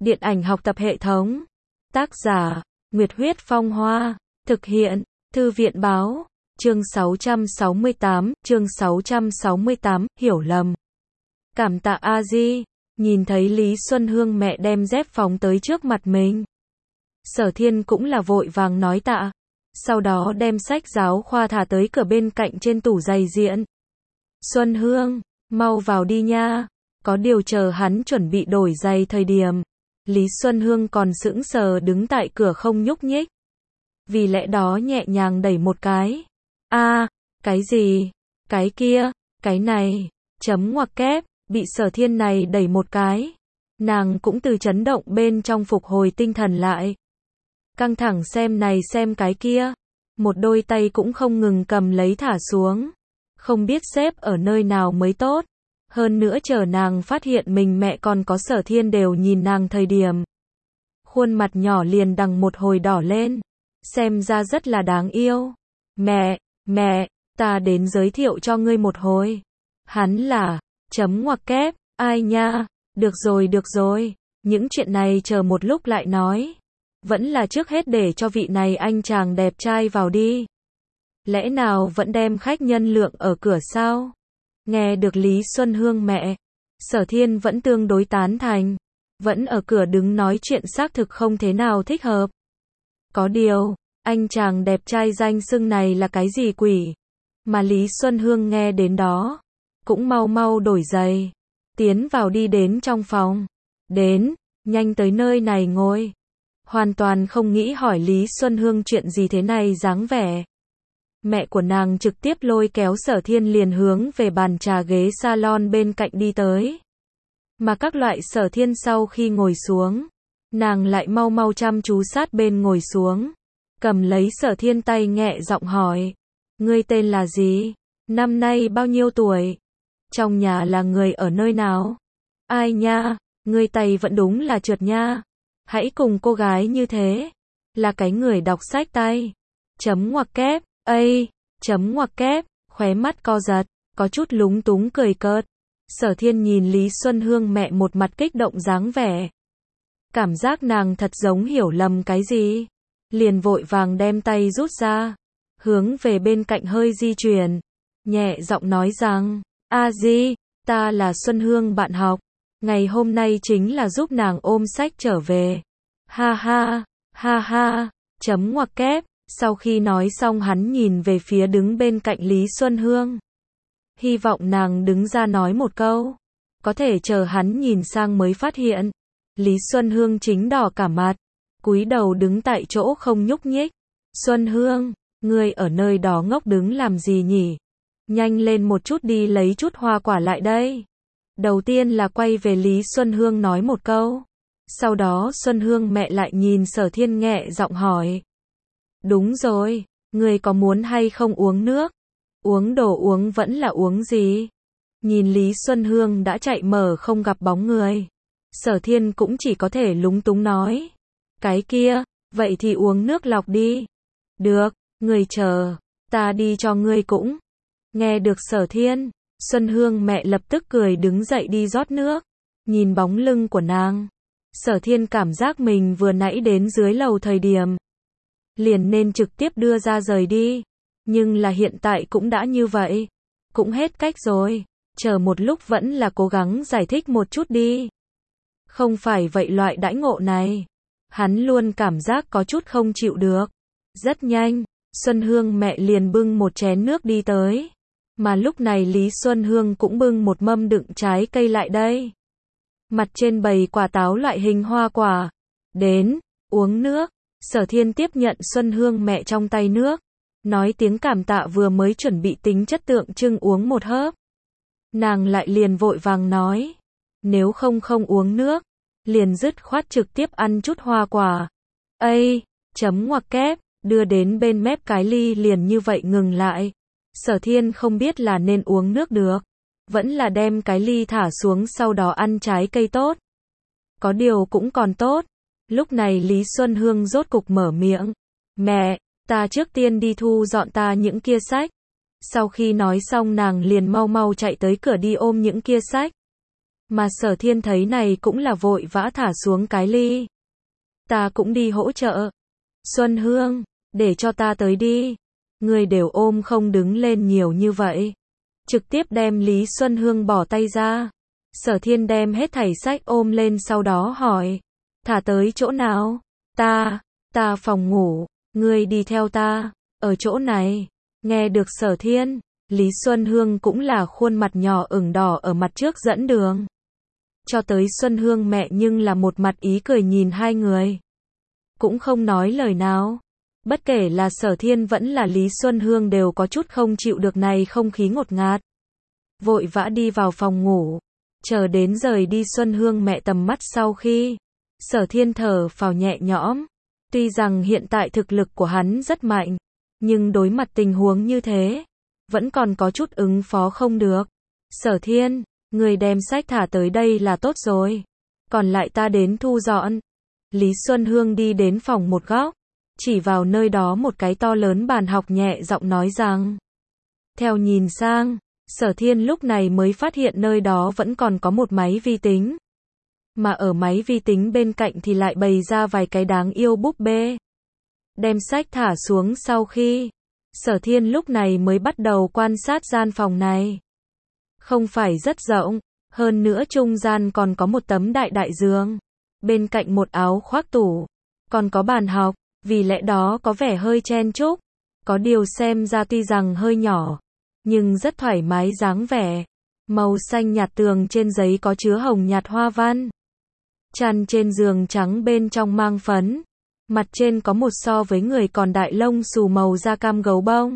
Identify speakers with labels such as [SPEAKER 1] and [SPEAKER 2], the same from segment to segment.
[SPEAKER 1] Điện ảnh học tập hệ thống. Tác giả, Nguyệt Huyết Phong Hoa. Thực hiện, Thư viện Báo. Chương 668, hiểu lầm. Cảm tạ A Di. Nhìn thấy Lý Xuân Hương mẹ đem dép phóng tới trước mặt mình. Sở Thiên cũng là vội vàng nói tạ. Sau đó đem sách giáo khoa thả tới cửa bên cạnh trên tủ giày diện. Xuân Hương, mau vào đi nha. Có điều chờ hắn chuẩn bị đổi giày thời điểm. Lý Xuân Hương còn sững sờ đứng tại cửa không nhúc nhích. Vì lẽ đó nhẹ nhàng đẩy một cái. Cái gì? Cái kia? Cái này? Chấm ngoặc kép, bị Sở Thiên này đẩy một cái. Nàng cũng từ chấn động bên trong phục hồi tinh thần lại. Căng thẳng xem này xem cái kia. Một đôi tay cũng không ngừng cầm lấy thả xuống. Không biết xếp ở nơi nào mới tốt. Hơn nữa chờ nàng phát hiện mình mẹ còn có Sở Thiên đều nhìn nàng thời điểm. Khuôn mặt nhỏ liền đằng một hồi đỏ lên. Xem ra rất là đáng yêu. Mẹ, ta đến giới thiệu cho ngươi một hồi. Hắn là, chấm ngoặc kép, ai nha, được rồi, những chuyện này chờ một lúc lại nói. Vẫn là trước hết để cho vị này anh chàng đẹp trai vào đi. Lẽ nào vẫn đem khách nhân lượng ở cửa sao? Nghe được Lý Xuân Hương mẹ, Sở Thiên vẫn tương đối tán thành. Vẫn ở cửa đứng nói chuyện xác thực không thế nào thích hợp. Có điều, anh chàng đẹp trai danh xưng này là cái gì quỷ? Mà Lý Xuân Hương nghe đến đó, cũng mau mau đổi giày. Tiến vào đi đến trong phòng. Đến, nhanh tới nơi này ngồi. Hoàn toàn không nghĩ hỏi Lý Xuân Hương chuyện gì thế này dáng vẻ. Mẹ của nàng trực tiếp lôi kéo Sở Thiên liền hướng về bàn trà ghế salon bên cạnh đi tới. Mà các loại Sở Thiên sau khi ngồi xuống, nàng lại mau mau chăm chú sát bên ngồi xuống. Cầm lấy Sở Thiên tay nhẹ giọng hỏi. Ngươi tên là gì? Năm nay bao nhiêu tuổi? Trong nhà là người ở nơi nào? Ai nha, ngươi tay vẫn đúng là trượt nha. Hãy cùng cô gái như thế. Là cái người đọc sách tay. Chấm ngoặc kép, chấm ngoặc kép, khóe mắt co giật, có chút lúng túng cười cợt. Sở Thiên nhìn Lý Xuân Hương mẹ một mặt kích động dáng vẻ. Cảm giác nàng thật giống hiểu lầm cái gì. Liền vội vàng đem tay rút ra. Hướng về bên cạnh hơi di chuyển. Nhẹ giọng nói rằng, A Di, ta là Xuân Hương bạn học. Ngày hôm nay chính là giúp nàng ôm sách trở về. Ha ha, chấm ngoặc kép. Sau khi nói xong hắn nhìn về phía đứng bên cạnh Lý Xuân Hương. Hy vọng nàng đứng ra nói một câu. Có thể chờ hắn nhìn sang mới phát hiện. Lý Xuân Hương chính đỏ cả mặt. Cúi đầu đứng tại chỗ không nhúc nhích. Xuân Hương, ngươi ở nơi đó ngốc đứng làm gì nhỉ? Nhanh lên một chút đi lấy chút hoa quả lại đây. Đầu tiên là quay về Lý Xuân Hương nói một câu. Sau đó Xuân Hương mẹ lại nhìn Sở Thiên nhẹ giọng hỏi. Đúng rồi, ngươi có muốn hay không uống nước? Uống đồ uống vẫn là uống gì? Nhìn Lý Xuân Hương đã chạy mở không gặp bóng người. Sở Thiên cũng chỉ có thể lúng túng nói. Cái kia, vậy thì uống nước lọc đi. Được, ngươi chờ, ta đi cho ngươi cũng. Nghe được Sở Thiên, Xuân Hương mẹ lập tức cười đứng dậy đi rót nước. Nhìn bóng lưng của nàng, Sở Thiên cảm giác mình vừa nãy đến dưới lầu thời điểm. Liền nên trực tiếp đưa ra rời đi. Nhưng là hiện tại cũng đã như vậy. Cũng hết cách rồi. Chờ một lúc vẫn là cố gắng giải thích một chút đi. Không phải vậy loại đãi ngộ này. Hắn luôn cảm giác có chút không chịu được. Rất nhanh, Xuân Hương mẹ liền bưng một chén nước đi tới. Mà lúc này Lý Xuân Hương cũng bưng một mâm đựng trái cây lại đây. Mặt trên bày quả táo loại hình hoa quả. Đến, uống nước. Sở Thiên tiếp nhận Xuân Hương mẹ trong tay nước. Nói tiếng cảm tạ vừa mới chuẩn bị tính chất tượng trưng uống một hớp. Nàng lại liền vội vàng nói. Nếu không uống nước. Liền dứt khoát trực tiếp ăn chút hoa quả. Chấm ngoặc kép, đưa đến bên mép cái ly liền như vậy ngừng lại. Sở Thiên không biết là nên uống nước được. Vẫn là đem cái ly thả xuống sau đó ăn trái cây tốt. Có điều cũng còn tốt. Lúc này Lý Xuân Hương rốt cục mở miệng. Mẹ, ta trước tiên đi thu dọn ta những kia sách. Sau khi nói xong nàng liền mau mau chạy tới cửa đi ôm những kia sách. Mà Sở Thiên thấy này cũng là vội vã thả xuống cái ly. Ta cũng đi hỗ trợ. Xuân Hương, để cho ta tới đi. Người đều ôm không đứng lên nhiều như vậy. Trực tiếp đem Lý Xuân Hương bỏ tay ra. Sở Thiên đem hết thảy sách ôm lên sau đó hỏi. Thả tới chỗ nào? Ta phòng ngủ. Ngươi đi theo ta. Ở chỗ này. Nghe được Sở Thiên, Lý Xuân Hương cũng là khuôn mặt nhỏ ửng đỏ ở mặt trước dẫn đường. Cho tới Xuân Hương mẹ nhưng là một mặt ý cười nhìn hai người. Cũng không nói lời nào. Bất kể là Sở Thiên vẫn là Lý Xuân Hương đều có chút không chịu được này không khí ngột ngạt. Vội vã đi vào phòng ngủ. Chờ đến rời đi Xuân Hương mẹ tầm mắt sau khi. Sở Thiên thở phào nhẹ nhõm. Tuy rằng hiện tại thực lực của hắn rất mạnh. Nhưng đối mặt tình huống như thế. Vẫn còn có chút ứng phó không được. Sở Thiên, người đem sách thả tới đây là tốt rồi. Còn lại ta đến thu dọn. Lý Xuân Hương đi đến phòng một góc. Chỉ vào nơi đó một cái to lớn bàn học nhẹ giọng nói rằng. Theo nhìn sang, Sở Thiên lúc này mới phát hiện nơi đó vẫn còn có một máy vi tính. Mà ở máy vi tính bên cạnh thì lại bày ra vài cái đáng yêu búp bê. Đem sách thả xuống sau khi, Sở Thiên lúc này mới bắt đầu quan sát gian phòng này. Không phải rất rộng, hơn nữa trung gian còn có một tấm đại đại giường. Bên cạnh một áo khoác tủ, còn có bàn học, vì lẽ đó có vẻ hơi chen chúc. Có điều xem ra tuy rằng hơi nhỏ, nhưng rất thoải mái dáng vẻ. Màu xanh nhạt tường trên giấy có chứa hồng nhạt hoa văn. Chăn trên giường trắng bên trong mang phấn. Mặt trên có một so với người còn đại lông xù màu da cam gấu bông.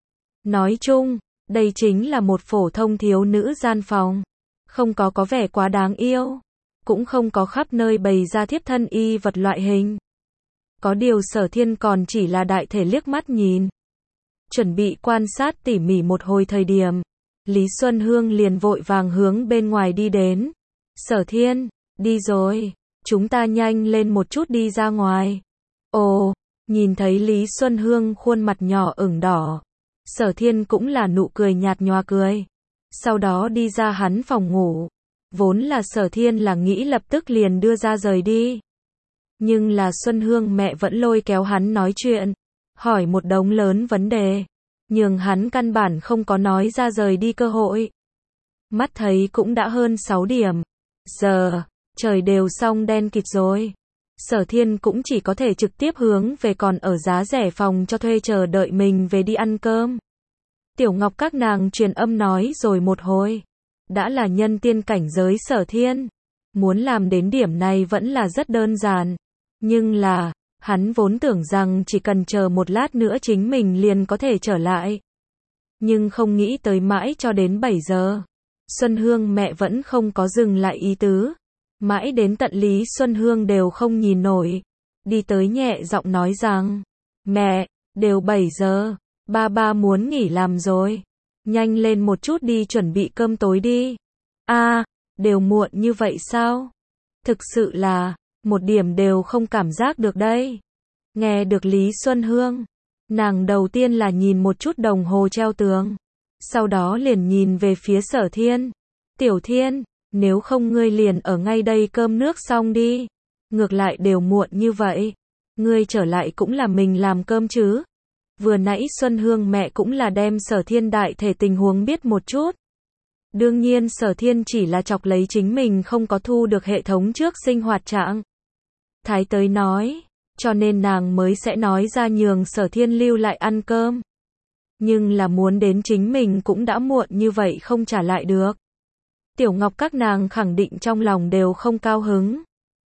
[SPEAKER 1] Nói chung, đây chính là một phổ thông thiếu nữ gian phòng. Không có vẻ quá đáng yêu. Cũng không có khắp nơi bày ra thiếp thân y vật loại hình. Có điều Sở Thiên còn chỉ là đại thể liếc mắt nhìn. Chuẩn bị quan sát tỉ mỉ một hồi thời điểm. Lý Xuân Hương liền vội vàng hướng bên ngoài đi đến. Sở Thiên, đi rồi. Chúng ta nhanh lên một chút đi ra ngoài. Ồ, nhìn thấy Lý Xuân Hương khuôn mặt nhỏ ửng đỏ. Sở Thiên cũng là nụ cười nhạt nhòa cười. Sau đó đi ra hắn phòng ngủ. Vốn là Sở Thiên là nghĩ lập tức liền đưa ra rời đi. Nhưng là Xuân Hương mẹ vẫn lôi kéo hắn nói chuyện. Hỏi một đống lớn vấn đề. Nhưng hắn căn bản không có nói ra rời đi cơ hội. Mắt thấy cũng đã hơn 6 điểm. Giờ, trời đều xong đen kịt rồi. Sở Thiên cũng chỉ có thể trực tiếp hướng về còn ở giá rẻ phòng cho thuê chờ đợi mình về đi ăn cơm. Tiểu Ngọc các nàng truyền âm nói rồi một hồi. Đã là nhân tiên cảnh giới Sở Thiên. Muốn làm đến điểm này vẫn là rất đơn giản. Nhưng là, hắn vốn tưởng rằng chỉ cần chờ một lát nữa chính mình liền có thể trở lại. Nhưng không nghĩ tới mãi cho đến 7 giờ. Xuân Hương mẹ vẫn không có dừng lại ý tứ. Mãi đến tận Lý Xuân Hương đều không nhìn nổi. Đi tới nhẹ giọng nói rằng. Mẹ, đều 7 giờ. Ba muốn nghỉ làm rồi. Nhanh lên một chút đi chuẩn bị cơm tối đi. Đều muộn như vậy sao? Thực sự là, một điểm đều không cảm giác được đây. Nghe được Lý Xuân Hương. Nàng đầu tiên là nhìn một chút đồng hồ treo tường. Sau đó liền nhìn về phía Sở Thiên. Tiểu Thiên, nếu không ngươi liền ở ngay đây cơm nước xong đi. Ngược lại đều muộn như vậy. Ngươi trở lại cũng là mình làm cơm chứ. Vừa nãy Xuân Hương mẹ cũng là đem Sở Thiên đại thể tình huống biết một chút. Đương nhiên Sở Thiên chỉ là chọc lấy chính mình không có thu được hệ thống trước sinh hoạt trạng thái tới nói. Cho nên nàng mới sẽ nói ra nhường Sở Thiên lưu lại ăn cơm. Nhưng là muốn đến chính mình cũng đã muộn như vậy không trả lại được. Tiểu Ngọc các nàng khẳng định trong lòng đều không cao hứng.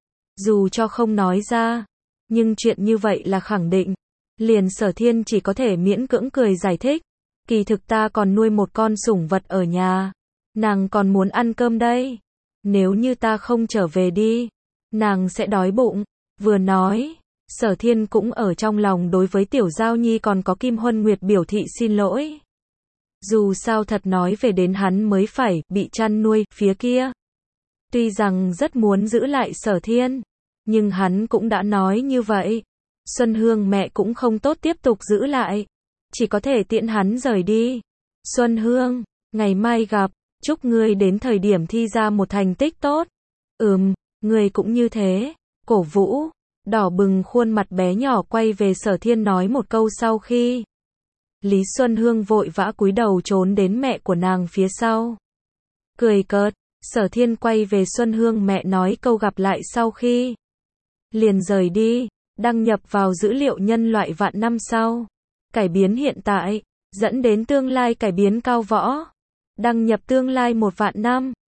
[SPEAKER 1] Dù cho không nói ra, nhưng chuyện như vậy là khẳng định. Liền Sở Thiên chỉ có thể miễn cưỡng cười giải thích. Kỳ thực ta còn nuôi một con sủng vật ở nhà. Nàng còn muốn ăn cơm đây. Nếu như ta không trở về đi, nàng sẽ đói bụng. Vừa nói, Sở Thiên cũng ở trong lòng đối với Tiểu Giao Nhi còn có Kim Huân Nguyệt biểu thị xin lỗi. Dù sao thật nói về đến hắn mới phải bị chăn nuôi phía kia. Tuy rằng rất muốn giữ lại Sở Thiên, nhưng hắn cũng đã nói như vậy. Xuân Hương mẹ cũng không tốt tiếp tục giữ lại. Chỉ có thể tiễn hắn rời đi. Xuân Hương, ngày mai gặp. Chúc ngươi đến thời điểm thi ra một thành tích tốt. Ngươi cũng như thế. Cổ vũ. Đỏ bừng khuôn mặt bé nhỏ quay về Sở Thiên nói một câu sau khi. Lý Xuân Hương vội vã cúi đầu trốn đến mẹ của nàng phía sau. Cười cợt, Sở Thiên quay về Xuân Hương mẹ nói câu gặp lại sau khi. Liền rời đi, đăng nhập vào dữ liệu nhân loại vạn năm sau. Cải biến hiện tại, dẫn đến tương lai cải biến cao võ. Đăng nhập tương lai 1 vạn năm.